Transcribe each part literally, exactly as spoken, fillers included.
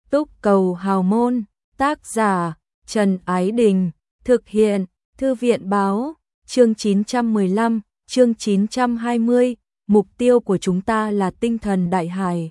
Túc cầu hào môn, tác giả Trần Ái Đình, thực hiện Thư viện báo, chương chín trăm mười lăm, chương chín trăm hai mươi, mục tiêu của chúng ta là tinh thần đại hải.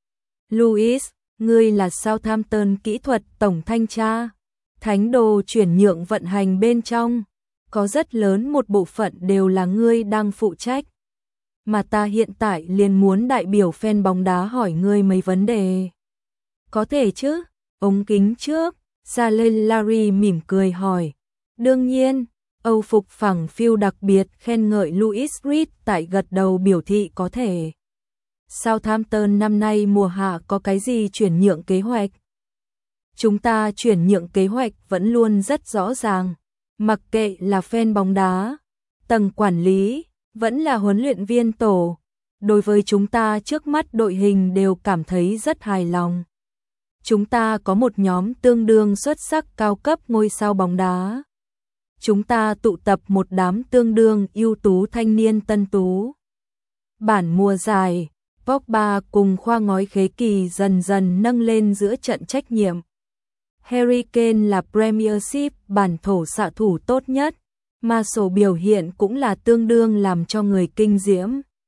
Louis, ngươi là Southampton kỹ thuật tổng thanh tra, thánh đồ chuyển nhượng vận hành bên trong, có rất lớn một bộ phận đều là ngươi đang phụ trách. Mà ta hiện tại liền muốn đại biểu fan bóng đá hỏi ngươi mấy vấn đề. Có thể chứ? Ống kính trước, Jalen Larry mỉm cười hỏi. Đương nhiên, Âu phục phẳng phiu đặc biệt khen ngợi Louis Reed tại gật đầu biểu thị có thể. Southampton năm nay mùa hạ có cái gì chuyển nhượng kế hoạch? Chúng ta chuyển nhượng kế hoạch vẫn luôn rất rõ ràng, mặc kệ là fan bóng đá, tầng quản lý, vẫn là huấn luyện viên tổ, đối với chúng ta trước mắt đội hình đều cảm thấy rất hài lòng. Chúng ta có một nhóm tương đương xuất sắc cao cấp ngôi sao bóng đá. Chúng ta tụ tập một đám tương đương ưu tú thanh niên tân tú. Bản mùa giải, Pogba cùng khoa ngói khế kỳ dần dần nâng lên giữa trận trách nhiệm. Harry Kane là Premiership bản thổ xạ thủ tốt nhất, mà sổ biểu hiện cũng là tương đương làm cho người kinh diễm.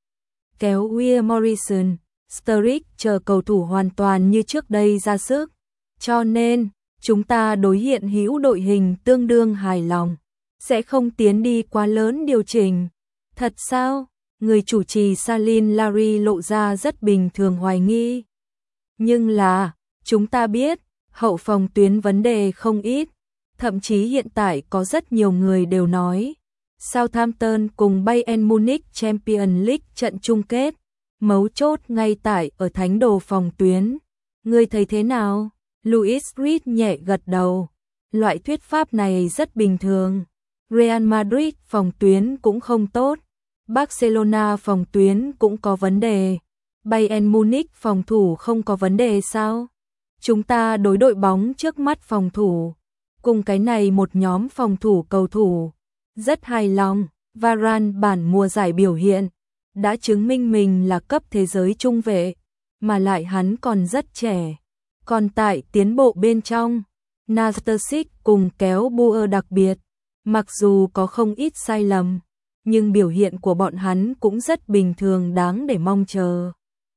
Kéo Will Morrison, Sturridge chờ cầu thủ hoàn toàn như trước đây ra sức. Cho nên, chúng ta đối hiện hữu đội hình tương đương hài lòng, sẽ không tiến đi quá lớn điều chỉnh. Thật sao? Người chủ trì Salin Larry lộ ra rất bình thường hoài nghi. Nhưng là, chúng ta biết, hậu phòng tuyến vấn đề không ít, thậm chí hiện tại có rất nhiều người đều nói, Southampton cùng Bayern Munich Champions League trận chung kết, mấu chốt ngay tại ở thánh đồ phòng tuyến. Ngươi thấy thế nào? Louis Reed nhẹ gật đầu. Loại thuyết pháp này rất bình thường. Real Madrid phòng tuyến cũng không tốt. Barcelona phòng tuyến cũng có vấn đề. Bayern Munich phòng thủ không có vấn đề sao? Chúng ta đối đội bóng trước mắt phòng thủ, cùng cái này một nhóm phòng thủ cầu thủ, rất hài lòng. Varane bản mùa giải biểu hiện, đã chứng minh mình là cấp thế giới trung vệ, mà lại hắn còn rất trẻ. Còn tại tiến bộ bên trong, Nastasic cùng kéo Bua đặc biệt, mặc dù có không ít sai lầm, nhưng biểu hiện của bọn hắn cũng rất bình thường đáng để mong chờ.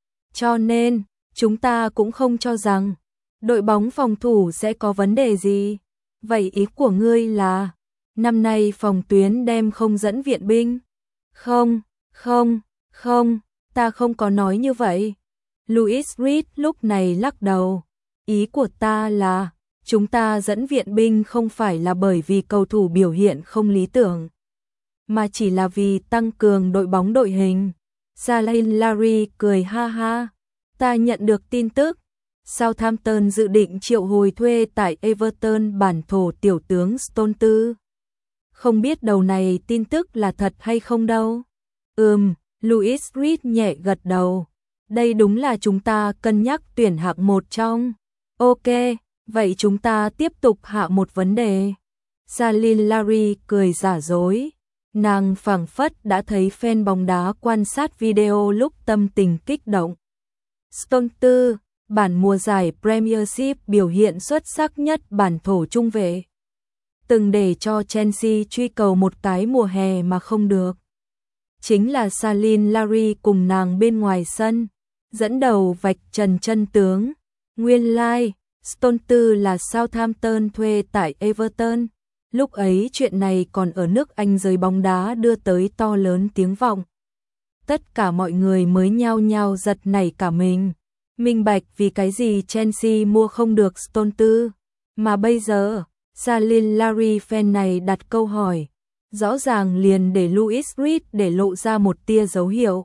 Cho nên, chúng ta cũng không cho rằng đội bóng phòng thủ sẽ có vấn đề gì. Vậy ý của ngươi là, năm nay phòng tuyến đem không dẫn viện binh? Không, không, không, ta không có nói như vậy. Louis Reed lúc này lắc đầu. Ý của ta là, chúng ta dẫn viện binh không phải là bởi vì cầu thủ biểu hiện không lý tưởng, mà chỉ là vì tăng cường đội bóng đội hình. Jalen Larry cười ha ha. Ta nhận được tin tức, Southampton dự định triệu hồi thuê tại Everton bản thổ tiểu tướng Stones. Không biết đầu này tin tức là thật hay không đâu. Ừm, Louis Reed nhẹ gật đầu. Đây đúng là chúng ta cân nhắc tuyển hạng một trong. Ok, vậy chúng ta tiếp tục hạ một vấn đề. Jalen Larry cười giả dối. Nàng phảng phất đã thấy fan bóng đá quan sát video lúc tâm tình kích động. Stones, bản mùa giải Premiership biểu hiện xuất sắc nhất bản thổ trung vệ. Từng để cho Chelsea truy cầu một cái mùa hè mà không được. Chính là Salin Larry cùng nàng bên ngoài sân, dẫn đầu vạch trần chân tướng. Nguyên lai, like, Stones là Southampton thuê tại Everton. Lúc ấy chuyện này còn ở nước Anh giới bóng đá đưa tới to lớn tiếng vọng. Tất cả mọi người mới nhao nhao giật nảy cả mình. Minh bạch vì cái gì Chelsea mua không được Stones. Mà bây giờ, Salin Larry fan này đặt câu hỏi. Rõ ràng liền để Louis Reed để lộ ra một tia dấu hiệu.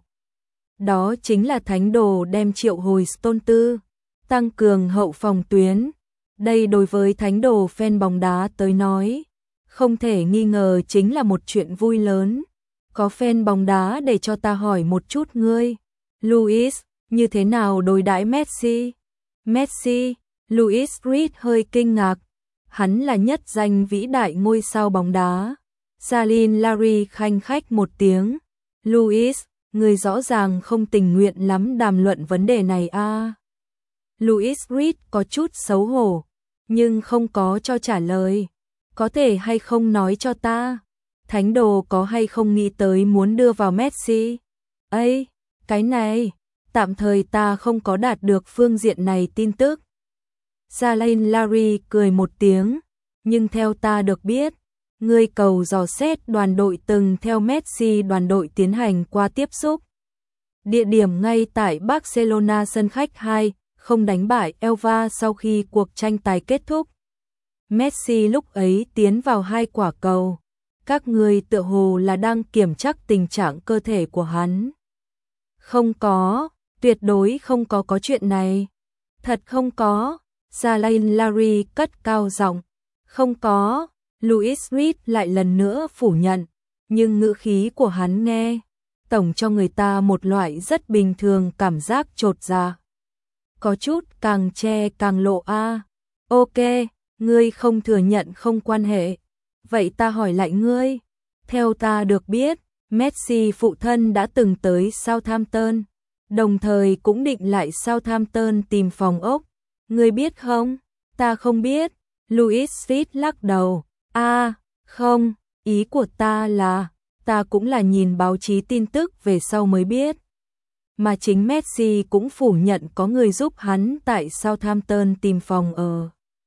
Đó chính là thánh đồ đem triệu hồi Stones, tăng cường hậu phòng tuyến. Đây đối với thánh đồ fan bóng đá tới nói, không thể nghi ngờ chính là một chuyện vui lớn. Có fan bóng đá để cho ta hỏi một chút ngươi. Louis, như thế nào đối đãi Messi? Messi, Louis Reed hơi kinh ngạc. Hắn là nhất danh vĩ đại ngôi sao bóng đá. Salin Larry khanh khách một tiếng. Louis, người rõ ràng không tình nguyện lắm đàm luận vấn đề này a. À. Louis Reed có chút xấu hổ, nhưng không có cho trả lời. Có thể hay không nói cho ta, thánh đồ có hay không nghĩ tới muốn đưa vào Messi? Ây, cái này, tạm thời ta không có đạt được phương diện này tin tức. Jalen Larry cười một tiếng, nhưng theo ta được biết, ngươi cầu dò xét đoàn đội từng theo Messi đoàn đội tiến hành qua tiếp xúc. Địa điểm ngay tại Barcelona sân khách hai, không đánh bại Elva sau khi cuộc tranh tài kết thúc. Messi lúc ấy tiến vào hai quả cầu. Các ngươi tựa hồ là đang kiểm tra tình trạng cơ thể của hắn. Không có, tuyệt đối không có có chuyện này. Thật không có. Jalen Larry cất cao giọng. Không có. Louis Reed lại lần nữa phủ nhận, nhưng ngữ khí của hắn nghe tổng cho người ta một loại rất bình thường cảm giác chột dạ. Có chút càng che càng lộ a. À. Ok, ngươi không thừa nhận không quan hệ. Vậy ta hỏi lại ngươi, theo ta được biết, Messi phụ thân đã từng tới Southampton, đồng thời cũng định lại Southampton tìm phòng ốc. Ngươi biết không? Ta không biết. Louis Reed lắc đầu. A, à, không, ý của ta là, ta cũng là nhìn báo chí tin tức về sau mới biết. Mà chính Messi cũng phủ nhận có người giúp hắn tại Southampton tìm phòng ở.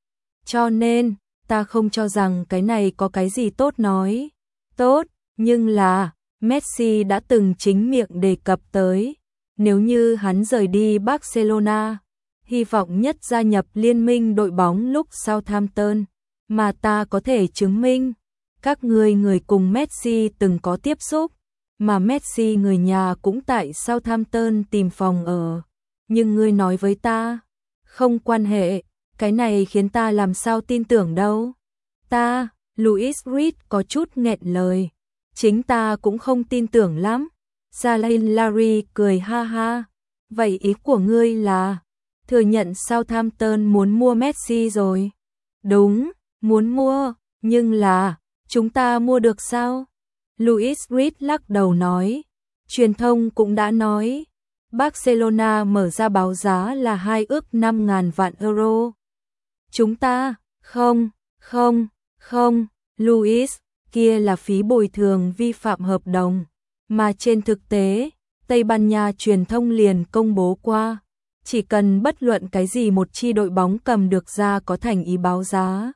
Cho nên, ta không cho rằng cái này có cái gì tốt nói. Tốt, nhưng là, Messi đã từng chính miệng đề cập tới, nếu như hắn rời đi Barcelona, hy vọng nhất gia nhập liên minh đội bóng lúc Southampton, mà ta có thể chứng minh, các người người cùng Messi từng có tiếp xúc, mà Messi người nhà cũng tại Southampton tìm phòng ở. Nhưng ngươi nói với ta, không quan hệ, cái này khiến ta làm sao tin tưởng đâu. Ta, Louis Reed có chút nghẹn lời, chính ta cũng không tin tưởng lắm. Jalen Larry cười ha ha, vậy ý của ngươi là, thừa nhận Southampton muốn mua Messi rồi. Đúng, muốn mua, nhưng là, chúng ta mua được sao? Louis Reed lắc đầu nói, truyền thông cũng đã nói, Barcelona mở ra báo giá là hai ước năm ngàn vạn euro. Chúng ta, không, không, không, Louis, kia là phí bồi thường vi phạm hợp đồng, mà trên thực tế, Tây Ban Nha truyền thông liền công bố qua, chỉ cần bất luận cái gì một chi đội bóng cầm được ra có thành ý báo giá,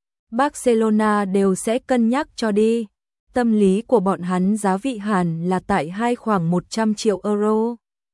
Barcelona đều sẽ cân nhắc cho đi. Tâm lý của bọn hắn giá vị hẳn là tại hai khoảng một trăm triệu euro.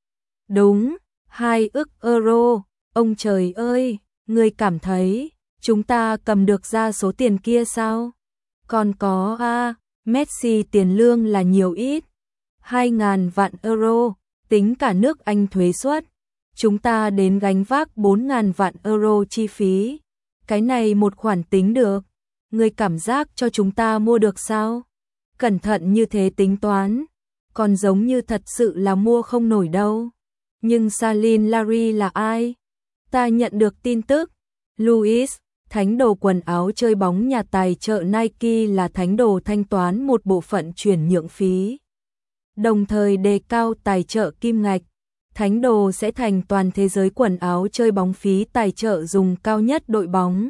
Đúng, hai ức euro, ông trời ơi, người cảm thấy chúng ta cầm được ra số tiền kia sao? Còn có a, à, Messi tiền lương là nhiều ít, hai ngàn vạn euro, tính cả nước Anh thuế suất, chúng ta đến gánh vác bốn ngàn vạn euro chi phí. Cái này một khoản tính được, người cảm giác cho chúng ta mua được sao? Cẩn thận như thế tính toán, còn giống như thật sự là mua không nổi đâu. Nhưng Jalen Larry là ai? Ta nhận được tin tức, Louis, thánh đồ quần áo chơi bóng nhà tài trợ Nike là thánh đồ thanh toán một bộ phận chuyển nhượng phí. Đồng thời đề cao tài trợ kim ngạch, thánh đồ sẽ thành toàn thế giới quần áo chơi bóng phí tài trợ dùng cao nhất đội bóng.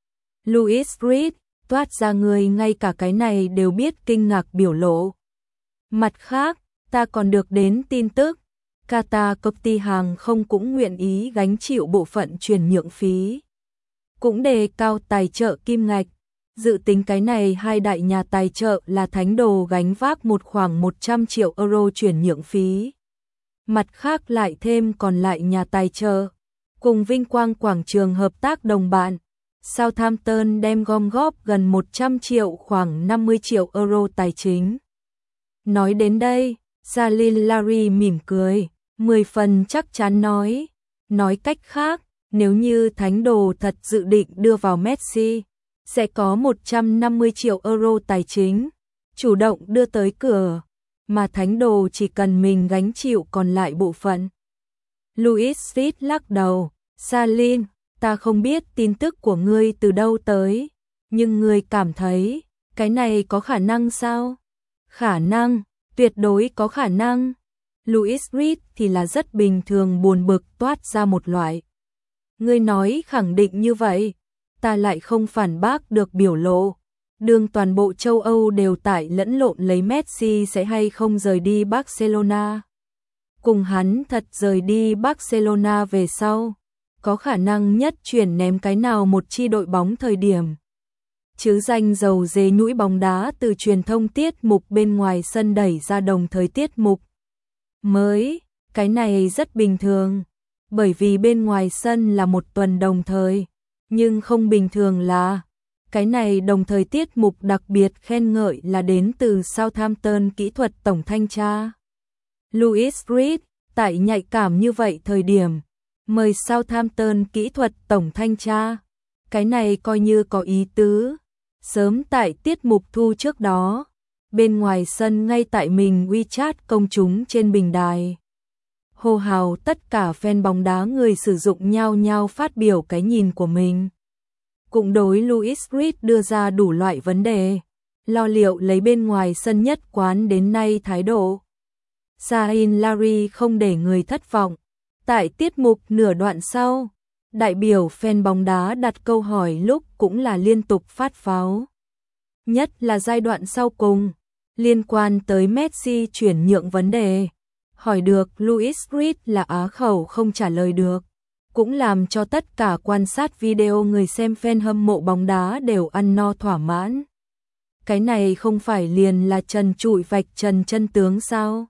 Louis Reed toát ra người ngay cả cái này đều biết kinh ngạc biểu lộ. Mặt khác, ta còn được đến tin tức, Qatar công ty hàng không cũng nguyện ý gánh chịu bộ phận chuyển nhượng phí. Cũng đề cao tài trợ kim ngạch, dự tính cái này hai đại nhà tài trợ là thánh đồ gánh vác một khoảng một trăm triệu euro chuyển nhượng phí. Mặt khác lại thêm còn lại nhà tài trợ, cùng vinh quang quảng trường hợp tác đồng bạn. Southampton đem gom góp gần một trăm triệu khoảng năm mươi triệu euro tài chính. Nói đến đây, Jalen Larry mỉm cười, mười phần chắc chắn nói. Nói cách khác, nếu như thánh đồ thật dự định đưa vào Messi, sẽ có một trăm năm mươi triệu euro tài chính, chủ động đưa tới cửa, mà thánh đồ chỉ cần mình gánh chịu còn lại bộ phận. Louis Reed lắc đầu, Jalen, ta không biết tin tức của ngươi từ đâu tới, nhưng ngươi cảm thấy, cái này có khả năng sao? Khả năng, tuyệt đối có khả năng. Louis Reed thì là rất bình thường buồn bực toát ra một loại Ngươi nói khẳng định như vậy, ta lại không phản bác được biểu lộ. Đương toàn bộ châu Âu đều tại lẫn lộn lấy Messi sẽ hay không rời đi Barcelona. Cùng hắn thật rời đi Barcelona về sau, có khả năng nhất chuyển ném cái nào một chi đội bóng thời điểm. Chứ danh dầu dế nhũi bóng đá từ truyền thông tiết mục bên ngoài sân đẩy ra đồng thời tiết mục mới, cái này rất bình thường, bởi vì bên ngoài sân là một tuần đồng thời, nhưng không bình thường là cái này đồng thời tiết mục đặc biệt khen ngợi là đến từ Southampton kỹ thuật tổng thanh tra Louis Reed, tại nhạy cảm như vậy thời điểm, mời Southampton kỹ thuật tổng thanh tra, cái này coi như có ý tứ. Sớm tại tiết mục thu trước đó, bên ngoài sân ngay tại mình WeChat công chúng trên bình đài. Hô hào tất cả fan bóng đá người sử dụng nhau nhau phát biểu cái nhìn của mình. Cũng đối Louis Reed đưa ra đủ loại vấn đề, lo liệu lấy bên ngoài sân nhất quán đến nay thái độ. Zayn Larry không để người thất vọng. Tại tiết mục nửa đoạn sau, đại biểu fan bóng đá đặt câu hỏi lúc cũng là liên tục phát pháo. Nhất là giai đoạn sau cùng, liên quan tới Messi chuyển nhượng vấn đề. Hỏi được Louis Reed là á khẩu không trả lời được, cũng làm cho tất cả quan sát video người xem fan hâm mộ bóng đá đều ăn no thỏa mãn. Cái này không phải liền là trần trụi vạch trần chân tướng sao?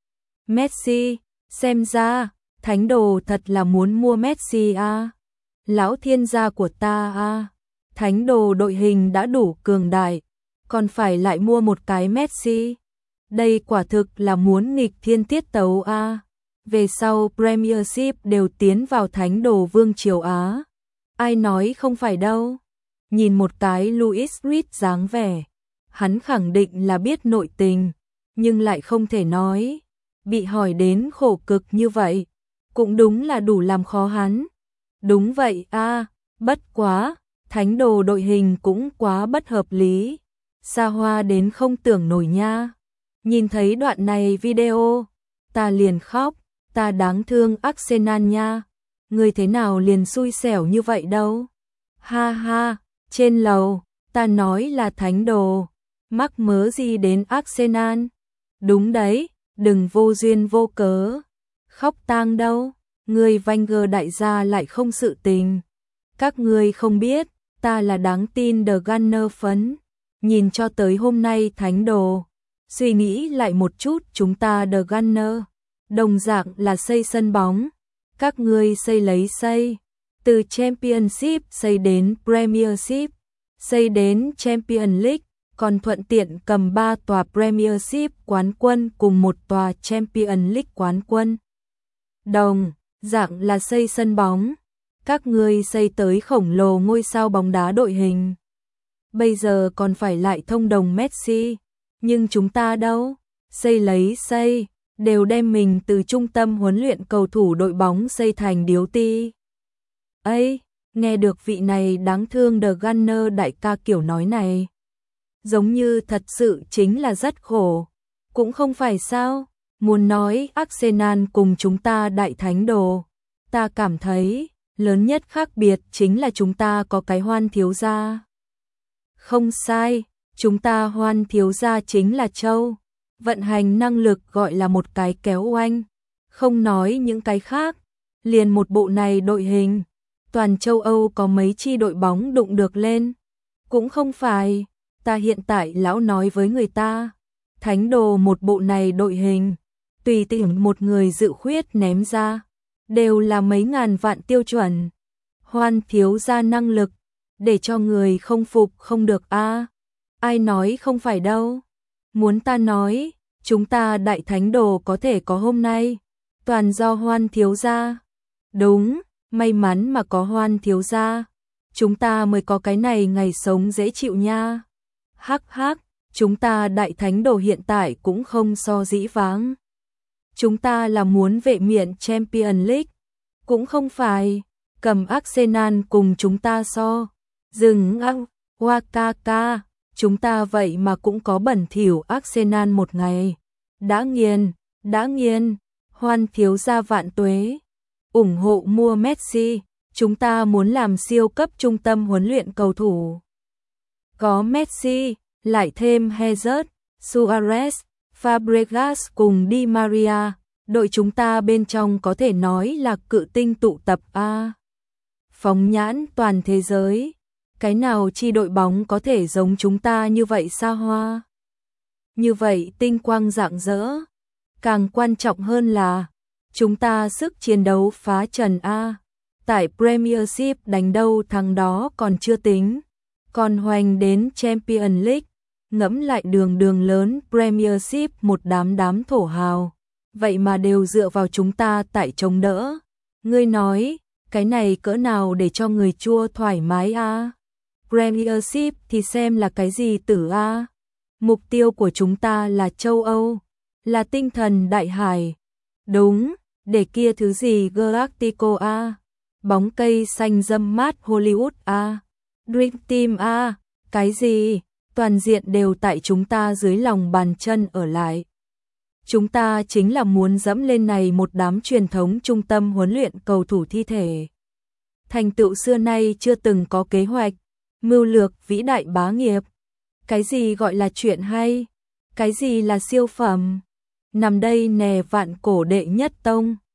Messi, xem ra, thánh đồ thật là muốn mua Messi à? Lão thiên gia của ta à? Thánh đồ đội hình đã đủ cường đại, còn phải lại mua một cái Messi? Đây quả thực là muốn nghịch thiên tiết tấu à? Về sau Premiership đều tiến vào thánh đồ vương triều Á. Ai nói không phải đâu? Nhìn một cái Louis Reed dáng vẻ, hắn khẳng định là biết nội tình, nhưng lại không thể nói. Bị hỏi đến khổ cực như vậy, cũng đúng là đủ làm khó hắn. Đúng vậy a, bất quá, thánh đồ đội hình cũng quá bất hợp lý. Xa hoa đến không tưởng nổi nha. Nhìn thấy đoạn này video, ta liền khóc, ta đáng thương Arsenal nha. Người thế nào liền xui xẻo như vậy đâu. Ha ha, trên lầu, ta nói là thánh đồ, mắc mớ gì đến Arsenal. Đúng đấy, đừng vô duyên vô cớ. Khóc tang đâu, người Wenger đại gia lại không sự tình. Các người không biết, ta là đáng tin The Gunner phấn. Nhìn cho tới hôm nay thánh đồ, suy nghĩ lại một chút chúng ta The Gunner, đồng dạng là xây sân bóng. Các ngươi xây lấy xây, từ Championship xây đến Premiership, xây đến Champions League, còn thuận tiện cầm ba tòa Premiership quán quân cùng một tòa Champions League quán quân. Đồng dạng là xây sân bóng, các ngươi xây tới khổng lồ ngôi sao bóng đá đội hình. Bây giờ còn phải lại thông đồng Messi, nhưng chúng ta đâu, xây lấy xây, đều đem mình từ trung tâm huấn luyện cầu thủ đội bóng xây thành điếu ti. Ây, nghe được vị này đáng thương The Gunner đại ca kiểu nói này, giống như thật sự chính là rất khổ. Cũng không phải sao, muốn nói Arsenal cùng chúng ta đại thánh đồ, ta cảm thấy lớn nhất khác biệt chính là chúng ta có cái Hoan thiếu gia. Không sai, chúng ta Hoan thiếu gia chính là Châu. Vận hành năng lực gọi là một cái kéo oanh. Không nói những cái khác, liền một bộ này đội hình, toàn châu Âu có mấy chi đội bóng đụng được lên. Cũng không phải, ta hiện tại lão nói với người ta, thánh đồ một bộ này đội hình, tùy tiện một người dự khuyết ném ra, đều là mấy ngàn vạn tiêu chuẩn. Hoan thiếu gia năng lực, để cho người không phục không được a. À, ai nói không phải đâu. Muốn ta nói, chúng ta đại thánh đồ có thể có hôm nay, toàn do Hoan thiếu gia. Đúng, may mắn mà có Hoan thiếu gia, chúng ta mới có cái này ngày sống dễ chịu nha. Hắc hắc, chúng ta đại thánh đồ hiện tại cũng không so dĩ vãng. Chúng ta là muốn vệ miện Champions League, cũng không phải cầm Arsenal cùng chúng ta so. Dừng ăng, Wakaka, chúng ta vậy mà cũng có bẩn thỉu Arsenal một ngày. Đã nghiền, đã nghiền, Hoan thiếu gia vạn tuế. Ủng hộ mua Messi, Chúng ta muốn làm siêu cấp trung tâm huấn luyện cầu thủ. Có Messi, lại thêm Hazard, Suarez, Fabregas cùng Di Maria. Đội chúng ta bên trong có thể nói là cự tinh tụ tập a. Phóng nhãn toàn thế giới, cái nào chi đội bóng có thể giống chúng ta như vậy xa hoa? Như vậy tinh quang rạng rỡ. Càng quan trọng hơn là chúng ta sức chiến đấu phá trần a. Tại Premiership đánh đâu thắng đó còn chưa tính, còn hoành đến Champions League, ngẫm lại đường đường lớn Premiership một đám đám thổ hào, vậy mà đều dựa vào chúng ta tại chống đỡ. Ngươi nói, cái này cỡ nào để cho người chua thoải mái a? Premiership thì xem là cái gì tử a? Mục tiêu của chúng ta là châu Âu, là tinh thần đại hải. Đúng, để kia thứ gì Galactico a? Bóng cây xanh râm mát Hollywood a? Dream Team a? Cái gì? Toàn diện đều tại chúng ta dưới lòng bàn chân ở lại. Chúng ta chính là muốn dẫm lên này một đám truyền thống trung tâm huấn luyện cầu thủ thi thể. Thành tựu xưa nay chưa từng có kế hoạch, mưu lược vĩ đại bá nghiệp. Cái gì gọi là chuyện hay? Cái gì là siêu phẩm? Nằm đây nè vạn cổ đệ nhất tông.